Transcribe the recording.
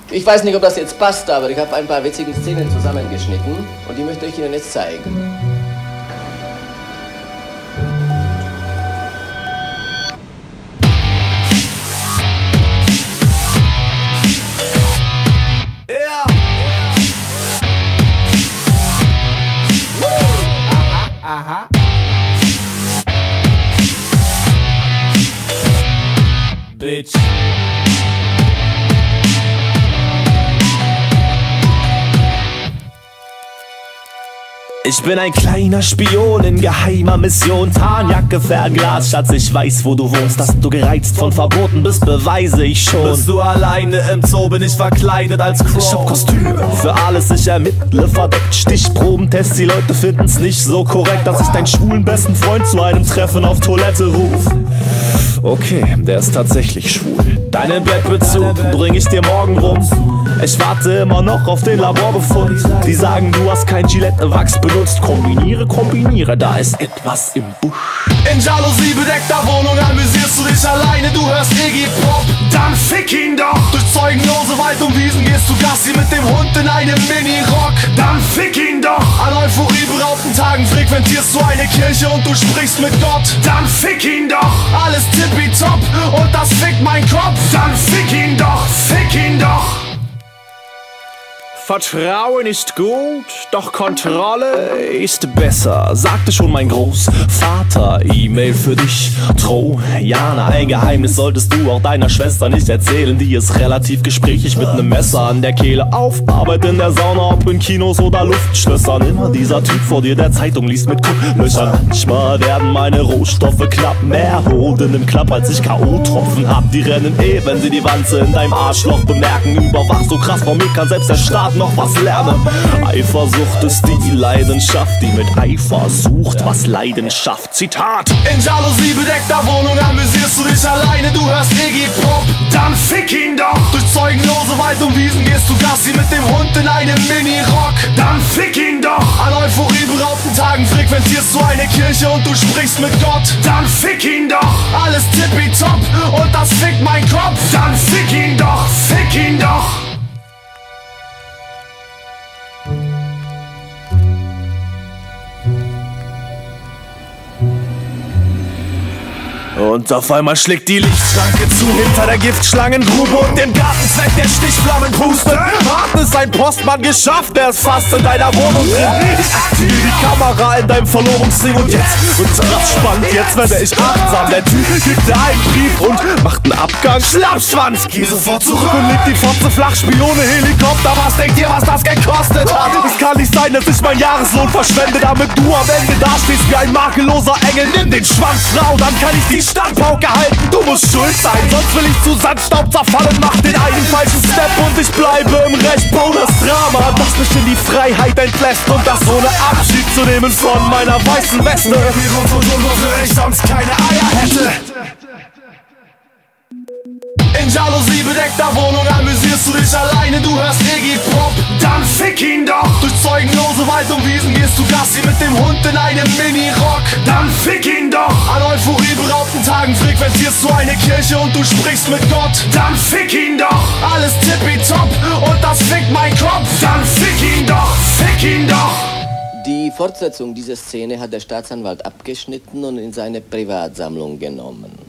Ich weiß nicht, ob das jetzt passt, aber ich habe ein paar witzige Szenen zusammengeschnitten und die möchte ich Ihnen jetzt zeigen. Aha. Bitch. Ich bin ein kleiner Spion in geheimer Mission. Tarnjacke, Fernglas, Schatz, ich weiß, wo du wohnst. Dass du gereizt von Verboten bist, beweise ich schon. Bist du alleine im Zoo, bin ich verkleidet als Crow. Ich hab Kostüme für alles, ich ermittle verdeckt. Stichprobentests, die Leute finden's nicht so korrekt, dass ich deinen schwulen besten Freund zu einem Treffen auf Toilette ruf. Okay, der ist tatsächlich schwul. Deinen Bettbezug bring ich dir morgen rum. Ich warte immer noch auf den Laborbefund. Die sagen, du hast kein Gillette-Wachs benutzt. Kombiniere, da ist etwas im Busch. In Jalousie bedeckter Wohnung amüsierst du dich alleine. Du hörst Iggy Pop, dann fick ihn doch. Durch zeugenlose Wald und Wiesen gehst du Gassi mit dem Hund in einem Mini-Rock. Dann fick ihn doch. An euphorieberaubten Tagen frequentierst du eine Kirche und du sprichst mit Gott. Dann fick ihn doch. Alles tippitopp und das fickt mein Kopf. Dann fick ihn doch, fick ihn doch. Vertrauen ist gut, doch Kontrolle ist besser, sagte schon mein Großvater. E-Mail für dich, Trojana. Ein Geheimnis solltest du auch deiner Schwester nicht erzählen. Die ist relativ gesprächig mit nem Messer an der Kehle. Auf Arbeit in der Sauna, ob in Kinos oder Luftschlössern. Immer dieser Typ vor dir, der Zeitung liest mit Gucklöchern. Manchmal werden meine Rohstoffe knapp. Mehr Hoden im Klapp, als ich K.O.-Tropfen hab. Die rennen wenn sie die Wanze in deinem Arschloch bemerken. Überwach so krass, vor mir kann selbst der Staat noch was lernen. Eifersucht ist die Leidenschaft, die mit Eifer sucht, was Leidenschaft. Zitat: In Jalousie bedeckter Wohnung amüsierst du dich alleine. Du hörst Iggy Pop, dann fick ihn doch. Durch zeugenlose Wald und Wiesen gehst du Gassi mit dem Hund in einem Mini-Rock. Dann fick ihn doch. An euphorieberaubten Tagen frequentierst du eine Kirche und du sprichst mit Gott. Dann fick ihn doch. Alles tippitopp und das fickt mein Kopf. Dann fick ihn doch, fick ihn doch. Und auf einmal schlägt die Lichtschranke zu hinter der Giftschlangengrube und dem Gartenzweck der Stichflammen pustet. Hat es ein Postmann geschafft, der ist fast in deiner Wohnung drin. Ich aktiviere die Kamera in deinem Verlobungsring und jetzt wird's krass spannend. Jetzt werde ich achtsam. Der Typ gibt dir einen Brief und macht einen Abgang. Schlappschwanz, geh sofort zurück und leg die Fotze flach. Spione, Helikopter, was denkt ihr, was das gekostet hat? Es kann nicht sein, dass ich mein Jahreslohn verschwende, damit du am Ende dastehst wie ein makelloser Engel. Nimm den Schwanz, Frau, dann kann ich die Standpauke halten, du musst schuld sein, sonst will ich zu Sandstaub zerfallen. Mach den einen falschen Step und ich bleibe im Recht. Bau das Drama, das mich in die Freiheit entlässt und das ohne Abschied zu nehmen von meiner weißen Weste. Wofür ich sonst keine Eier hätte. In Jalousie bedeckter Wohnung amüsierst du dich alleine. Du hörst Iggy Pop, dann fick ihn doch. Durch zeugenlose Wald und Wiesen gehst du Gassi mit dem Hund in einem Mini-Rock. Dann fick ihn doch. An euphorieberaubten Tagen frequentierst du eine Kirche und du sprichst mit Gott. Dann fick ihn doch. Alles tippitopp und das fickt mein Kopf. Dann fick ihn doch, fick ihn doch. Die Fortsetzung dieser Szene hat der Staatsanwalt abgeschnitten und in seine Privatsammlung genommen.